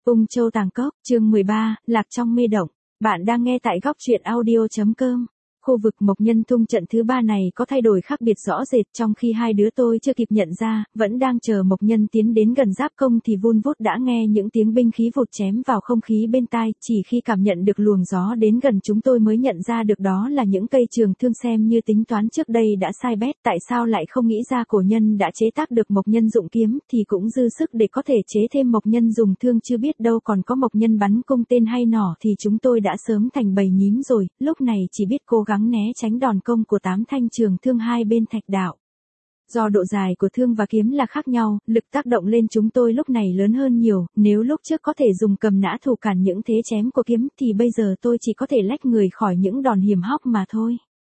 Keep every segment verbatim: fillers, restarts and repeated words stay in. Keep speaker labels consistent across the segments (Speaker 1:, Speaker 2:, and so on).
Speaker 1: Ung Châu Tàng Cốc, chương mười ba, Lạc trong mê động. Bạn đang nghe tại góc truyện audio chấm com. Khu vực Mộc Nhân Thung trận thứ ba này có thay đổi khác biệt rõ rệt, trong khi hai đứa tôi chưa kịp nhận ra, vẫn đang chờ Mộc Nhân tiến đến gần giáp công thì vun vút đã nghe những tiếng binh khí vụt chém vào không khí bên tai, chỉ khi cảm nhận được luồng gió đến gần chúng tôi mới nhận ra được đó là những cây trường thương. Xem như tính toán trước đây đã sai bét, tại sao lại không nghĩ ra cổ nhân đã chế tác được Mộc Nhân dụng kiếm thì cũng dư sức để có thể chế thêm Mộc Nhân dùng thương, chưa biết đâu còn có Mộc Nhân bắn cung tên hay nỏ thì chúng tôi đã sớm thành bầy nhím rồi, lúc này chỉ biết cố gắng né tránh đòn công của tám thanh trường thương hai bên thạch đạo. Do độ dài của thương và kiếm là khác nhau, lực tác động lên chúng tôi lúc này lớn hơn nhiều, nếu lúc trước có thể dùng cầm nã thủ cản những thế chém của kiếm thì bây giờ tôi chỉ có thể lách người khỏi những đòn hiểm hóc mà thôi.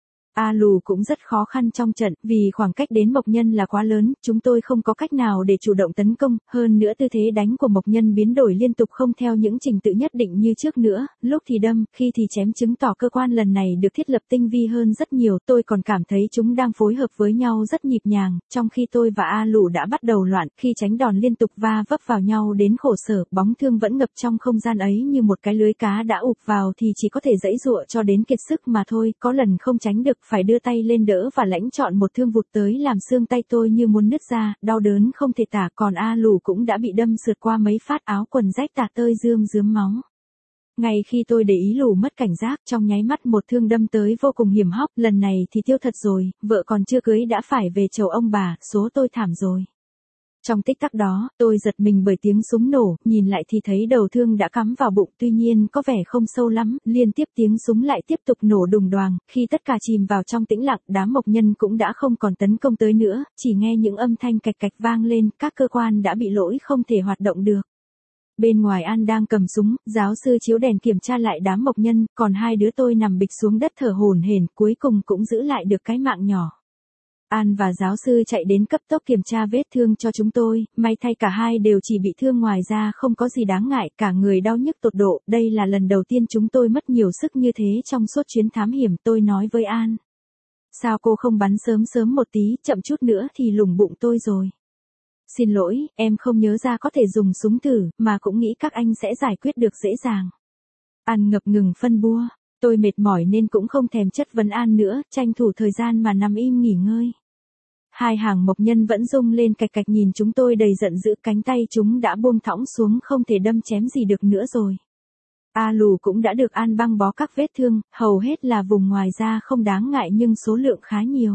Speaker 1: A Lù cũng rất khó khăn trong trận, vì khoảng cách đến Mộc Nhân là quá lớn, chúng tôi không có cách nào để chủ động tấn công, hơn nữa tư thế đánh của Mộc Nhân biến đổi liên tục không theo những trình tự nhất định như trước nữa, lúc thì đâm, khi thì chém, chứng tỏ cơ quan lần này được thiết lập tinh vi hơn rất nhiều. Tôi còn cảm thấy chúng đang phối hợp với nhau rất nhịp nhàng, trong khi tôi và A Lù đã bắt đầu loạn, khi tránh đòn liên tục va vấp vào nhau đến khổ sở, bóng thương vẫn ngập trong không gian ấy như một cái lưới cá đã ụp vào thì chỉ có thể giãy giụa cho đến kiệt sức mà thôi, có lần không tránh được, phải đưa tay lên đỡ và lãnh chọn một thương vụt tới làm xương tay tôi như muốn nứt ra, đau đớn không thể tả. Còn A Lù cũng đã bị đâm sượt qua mấy phát, áo quần rách tả tơi rơm rớm máu. Ngay khi tôi để ý Lù mất cảnh giác, trong nháy mắt một thương đâm tới vô cùng hiểm hóc, lần này thì tiêu thật rồi, vợ còn chưa cưới đã phải về chầu ông bà, số tôi thảm rồi. Trong tích tắc đó, tôi giật mình bởi tiếng súng nổ, nhìn lại thì thấy đầu thương đã cắm vào bụng, tuy nhiên có vẻ không sâu lắm, liên tiếp tiếng súng lại tiếp tục nổ đùng đoàng, khi tất cả chìm vào trong tĩnh lặng, đám Mộc Nhân cũng đã không còn tấn công tới nữa, chỉ nghe những âm thanh cạch cạch vang lên, các cơ quan đã bị lỗi không thể hoạt động được. Bên ngoài An đang cầm súng, giáo sư chiếu đèn kiểm tra lại đám Mộc Nhân, còn hai đứa tôi nằm bịch xuống đất thở hổn hển, cuối cùng cũng giữ lại được cái mạng nhỏ. An và giáo sư chạy đến cấp tốc kiểm tra vết thương cho chúng tôi, may thay cả hai đều chỉ bị thương, ngoài ra không có gì đáng ngại, cả người đau nhức tột độ, đây là lần đầu tiên chúng tôi mất nhiều sức như thế trong suốt chuyến thám hiểm. Tôi nói với An. Sao cô không bắn sớm sớm một tí, chậm chút nữa thì lủng bụng tôi rồi. Xin lỗi, em không nhớ ra có thể dùng súng thử, mà cũng nghĩ các anh sẽ giải quyết được dễ dàng. An ngập ngừng phân bua. Tôi mệt mỏi nên cũng không thèm chất vấn An nữa, tranh thủ thời gian mà nằm im nghỉ ngơi. Hai hàng Mộc Nhân vẫn rung lên cạch cạch nhìn chúng tôi đầy giận dữ, cánh tay chúng đã buông thõng xuống, không thể đâm chém gì được nữa rồi. A Lù cũng đã được An băng bó các vết thương, hầu hết là vùng ngoài da không đáng ngại nhưng số lượng khá nhiều.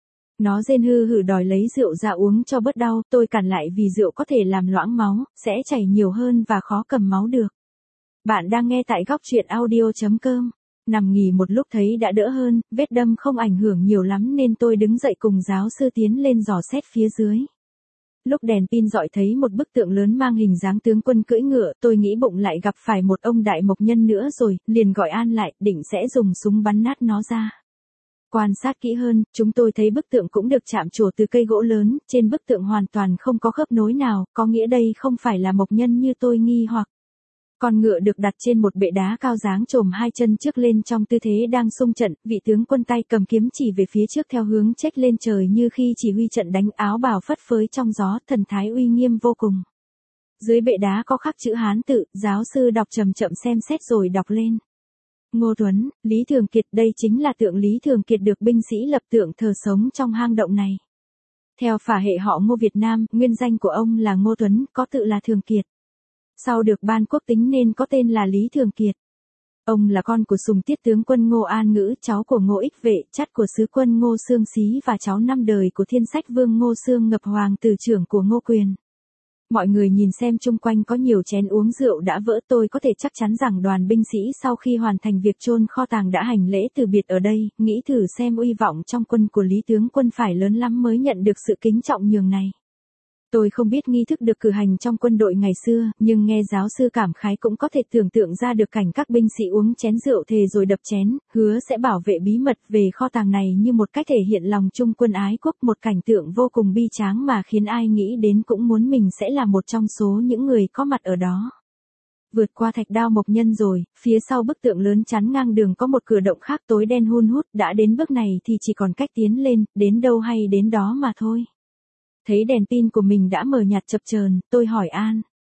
Speaker 1: Nó rên hư hử đòi lấy rượu ra uống cho bớt đau, tôi cản lại vì rượu có thể làm loãng máu, sẽ chảy nhiều hơn và khó cầm máu được. Bạn đang nghe tại góc truyện audio chấm com. Nằm nghỉ một lúc thấy đã đỡ hơn, vết đâm không ảnh hưởng nhiều lắm nên tôi đứng dậy cùng giáo sư tiến lên dò xét phía dưới. Lúc đèn pin rọi thấy một bức tượng lớn mang hình dáng tướng quân cưỡi ngựa, tôi nghĩ bụng lại gặp phải một ông đại Mộc Nhân nữa rồi, liền gọi An lại, định sẽ dùng súng bắn nát nó ra. Quan sát kỹ hơn, chúng tôi thấy bức tượng cũng được chạm trổ từ cây gỗ lớn, trên bức tượng hoàn toàn không có khớp nối nào, có nghĩa đây không phải là Mộc Nhân như tôi nghi hoặc. Con ngựa được đặt trên một bệ đá cao dáng chồm hai chân trước lên trong tư thế đang xung trận, vị tướng quân tay cầm kiếm chỉ về phía trước theo hướng chếch lên trời như khi chỉ huy trận đánh, áo bào phất phới trong gió, thần thái uy nghiêm vô cùng. Dưới bệ đá có khắc chữ Hán tự, giáo sư đọc chậm chậm xem xét rồi đọc lên. Ngô Tuấn, Lý Thường Kiệt, đây chính là tượng Lý Thường Kiệt được binh sĩ lập tượng thờ sống trong hang động này. Theo phả hệ họ Ngô Việt Nam, nguyên danh của ông là Ngô Tuấn, có tự là Thường Kiệt. Sau được ban quốc tính nên có tên là Lý Thường Kiệt. Ông là con của sùng tiết tướng quân Ngô An Ngữ, cháu của Ngô Ích Vệ, chắt của sứ quân Ngô Xương Xí và cháu năm đời của thiên sách vương Ngô Xương Ngập, hoàng tử trưởng của Ngô Quyền. Mọi người nhìn xem chung quanh có nhiều chén uống rượu đã vỡ, tôi có thể chắc chắn rằng đoàn binh sĩ sau khi hoàn thành việc chôn kho tàng đã hành lễ từ biệt ở đây, nghĩ thử xem uy vọng trong quân của Lý tướng quân phải lớn lắm mới nhận được sự kính trọng nhường này. Tôi không biết nghi thức được cử hành trong quân đội ngày xưa, nhưng nghe giáo sư cảm khái cũng có thể tưởng tượng ra được cảnh các binh sĩ uống chén rượu thề rồi đập chén, hứa sẽ bảo vệ bí mật về kho tàng này như một cách thể hiện lòng trung quân ái quốc, một cảnh tượng vô cùng bi tráng mà khiến ai nghĩ đến cũng muốn mình sẽ là một trong số những người có mặt ở đó. Vượt qua thạch đao Mộc Nhân rồi, phía sau bức tượng lớn chắn ngang đường có một cửa động khác tối đen hun hút, đã đến bước này thì chỉ còn cách tiến lên, đến đâu hay đến đó mà thôi. Thấy đèn pin của mình đã mờ nhạt chập chờn, tôi hỏi An.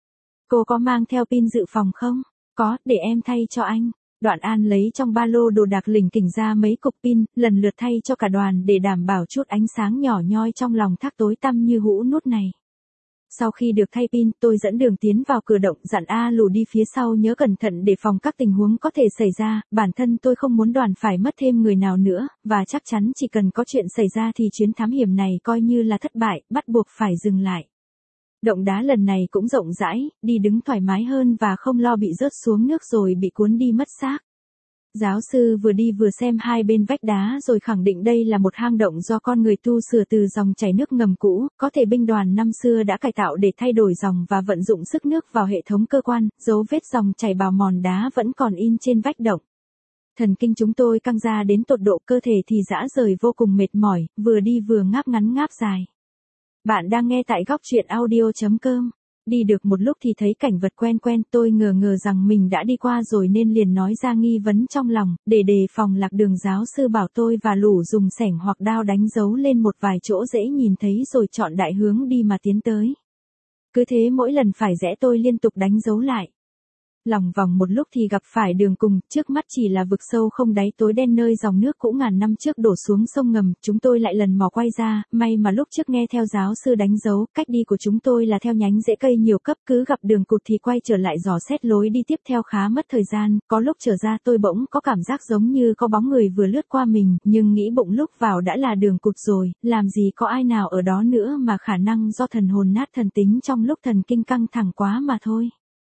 Speaker 1: Cô có mang theo pin dự phòng không? Có, để em thay cho anh. Đoạn An lấy trong ba lô đồ đạc lỉnh kỉnh ra mấy cục pin, lần lượt thay cho cả đoàn để đảm bảo chút ánh sáng nhỏ nhoi trong lòng thác tối tăm như hũ nút này. Sau khi được thay pin, tôi dẫn Đường tiến vào cửa động, dặn A Lù đi phía sau nhớ cẩn thận để phòng các tình huống có thể xảy ra, bản thân tôi không muốn đoàn phải mất thêm người nào nữa, và chắc chắn chỉ cần có chuyện xảy ra thì chuyến thám hiểm này coi như là thất bại, bắt buộc phải dừng lại. Động đá lần này cũng rộng rãi, đi đứng thoải mái hơn và không lo bị rớt xuống nước rồi bị cuốn đi mất xác. Giáo sư vừa đi vừa xem hai bên vách đá rồi khẳng định đây là một hang động do con người tu sửa từ dòng chảy nước ngầm cũ, có thể binh đoàn năm xưa đã cải tạo để thay đổi dòng và vận dụng sức nước vào hệ thống cơ quan, dấu vết dòng chảy bào mòn đá vẫn còn in trên vách động. Thần kinh chúng tôi căng ra đến tột độ, cơ thể thì rã rời vô cùng mệt mỏi, vừa đi vừa ngáp ngắn ngáp dài. Bạn đang nghe tại góc truyện audio chấm com. Đi được một lúc thì thấy cảnh vật quen quen, tôi ngờ ngờ rằng mình đã đi qua rồi nên liền nói ra nghi vấn trong lòng, để đề phòng lạc đường. Giáo sư bảo tôi và Lù dùng xẻng hoặc đao đánh dấu lên một vài chỗ dễ nhìn thấy rồi chọn đại hướng đi mà tiến tới. Cứ thế mỗi lần phải rẽ tôi liên tục đánh dấu lại. Lòng vòng một lúc thì gặp phải đường cùng, trước mắt chỉ là vực sâu không đáy tối đen nơi dòng nước cũ ngàn năm trước đổ xuống sông ngầm, chúng tôi lại lần mò quay ra, may mà lúc trước nghe theo giáo sư đánh dấu, cách đi của chúng tôi là theo nhánh rễ cây nhiều cấp, cứ gặp đường cụt thì quay trở lại dò xét lối đi tiếp theo khá mất thời gian, có lúc trở ra tôi bỗng có cảm giác giống như có bóng người vừa lướt qua mình, nhưng nghĩ bụng lúc vào đã là đường cụt rồi, làm gì có ai nào ở đó nữa mà khả năng do thần hồn nát thần tính trong lúc thần kinh căng thẳng quá mà thôi.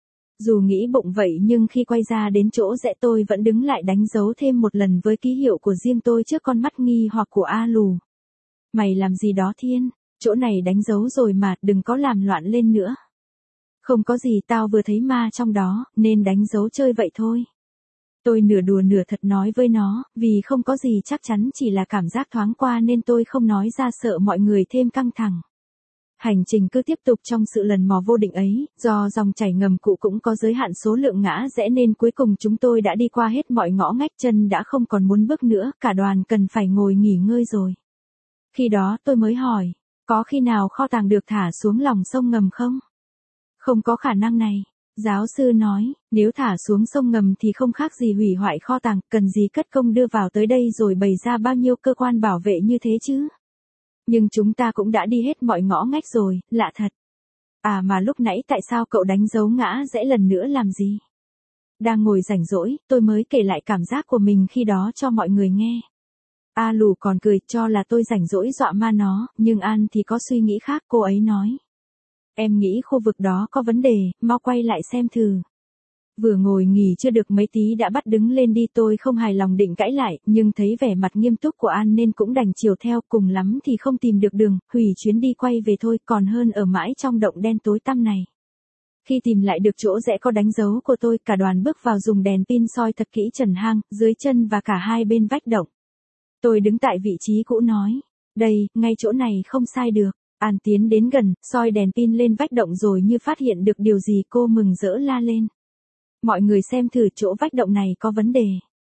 Speaker 1: Dù nghĩ bụng vậy nhưng khi quay ra đến chỗ rẽ tôi vẫn đứng lại đánh dấu thêm một lần với ký hiệu của riêng tôi trước con mắt nghi hoặc của A Lù. Mày làm gì đó Thiên, chỗ này đánh dấu rồi mà, đừng có làm loạn lên nữa. Không có gì, tao vừa thấy ma trong đó, nên đánh dấu chơi vậy thôi. Tôi nửa đùa nửa thật nói với nó, vì không có gì chắc chắn, chỉ là cảm giác thoáng qua nên tôi không nói ra sợ mọi người thêm căng thẳng. Hành trình cứ tiếp tục trong sự lần mò vô định ấy, do dòng chảy ngầm cũ cũng có giới hạn số lượng ngã rẽ nên cuối cùng chúng tôi đã đi qua hết mọi ngõ ngách, chân đã không còn muốn bước nữa, cả đoàn cần phải ngồi nghỉ ngơi rồi. Khi đó tôi mới hỏi, có khi nào kho tàng được thả xuống lòng sông ngầm không? Không có khả năng này. Giáo sư nói, nếu thả xuống sông ngầm thì không khác gì hủy hoại kho tàng, cần gì cất công đưa vào tới đây rồi bày ra bao nhiêu cơ quan bảo vệ như thế chứ? Nhưng chúng ta cũng đã đi hết mọi ngõ ngách rồi, lạ thật. À mà lúc nãy tại sao cậu đánh dấu ngã rẽ lần nữa làm gì? Đang ngồi rảnh rỗi, tôi mới kể lại cảm giác của mình khi đó cho mọi người nghe. A Lù còn cười cho là tôi rảnh rỗi dọa ma nó, nhưng An thì có suy nghĩ khác, cô ấy nói. Em nghĩ khu vực đó có vấn đề, mau quay lại xem thử. Vừa ngồi nghỉ chưa được mấy tí đã bắt đứng lên đi, tôi không hài lòng định cãi lại, nhưng thấy vẻ mặt nghiêm túc của An nên cũng đành chiều theo, cùng lắm thì không tìm được đường, hủy chuyến đi quay về thôi, còn hơn ở mãi trong động đen tối tăm này. Khi tìm lại được chỗ rẽ có đánh dấu của tôi, cả đoàn bước vào dùng đèn pin soi thật kỹ trần hang, dưới chân và cả hai bên vách động. Tôi đứng tại vị trí cũ nói, đây, ngay chỗ này không sai được. An tiến đến gần, soi đèn pin lên vách động rồi như phát hiện được điều gì, cô mừng rỡ la lên. Mọi người xem thử, chỗ vách động này có vấn đề.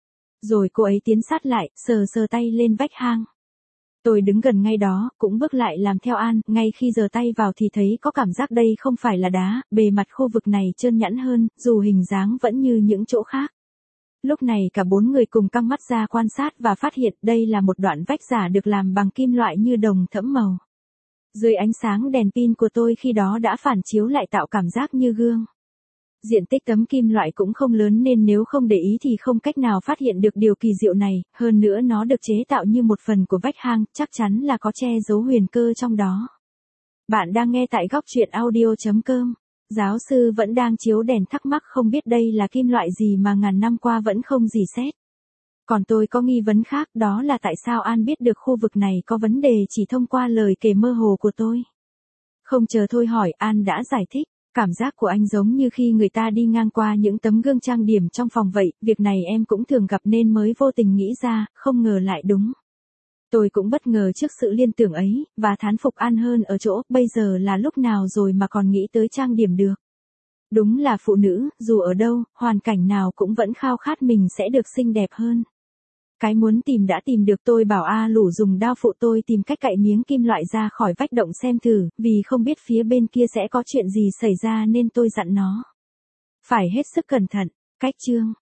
Speaker 1: Rồi cô ấy tiến sát lại, sờ sờ tay lên vách hang. Tôi đứng gần ngay đó, cũng bước lại làm theo An, ngay khi giơ tay vào thì thấy có cảm giác đây không phải là đá, bề mặt khu vực này trơn nhẵn hơn, dù hình dáng vẫn như những chỗ khác. Lúc này cả bốn người cùng căng mắt ra quan sát và phát hiện đây là một đoạn vách giả được làm bằng kim loại như đồng thẫm màu. Dưới ánh sáng đèn pin của tôi khi đó đã phản chiếu lại tạo cảm giác như gương. Diện tích tấm kim loại cũng không lớn nên nếu không để ý thì không cách nào phát hiện được điều kỳ diệu này, hơn nữa nó được chế tạo như một phần của vách hang, chắc chắn là có che giấu huyền cơ trong đó. Bạn đang nghe tại góc truyện audio chấm com. Giáo sư vẫn đang chiếu đèn thắc mắc không biết đây là kim loại gì mà ngàn năm qua vẫn không rỉ sét. Còn tôi có nghi vấn khác, đó là tại sao An biết được khu vực này có vấn đề chỉ thông qua lời kể mơ hồ của tôi. Không chờ thôi hỏi, An đã giải thích. Cảm giác của anh giống như khi người ta đi ngang qua những tấm gương trang điểm trong phòng vậy, việc này em cũng thường gặp nên mới vô tình nghĩ ra, không ngờ lại đúng. Tôi cũng bất ngờ trước sự liên tưởng ấy, và thán phục An hơn ở chỗ, bây giờ là lúc nào rồi mà còn nghĩ tới trang điểm được. Đúng là phụ nữ, dù ở đâu, hoàn cảnh nào cũng vẫn khao khát mình sẽ được xinh đẹp hơn. Cái muốn tìm đã tìm được, tôi bảo A Lũ dùng đao phụ tôi tìm cách cạy miếng kim loại ra khỏi vách động xem thử, vì không biết phía bên kia sẽ có chuyện gì xảy ra nên tôi dặn nó phải hết sức cẩn thận. Cách chương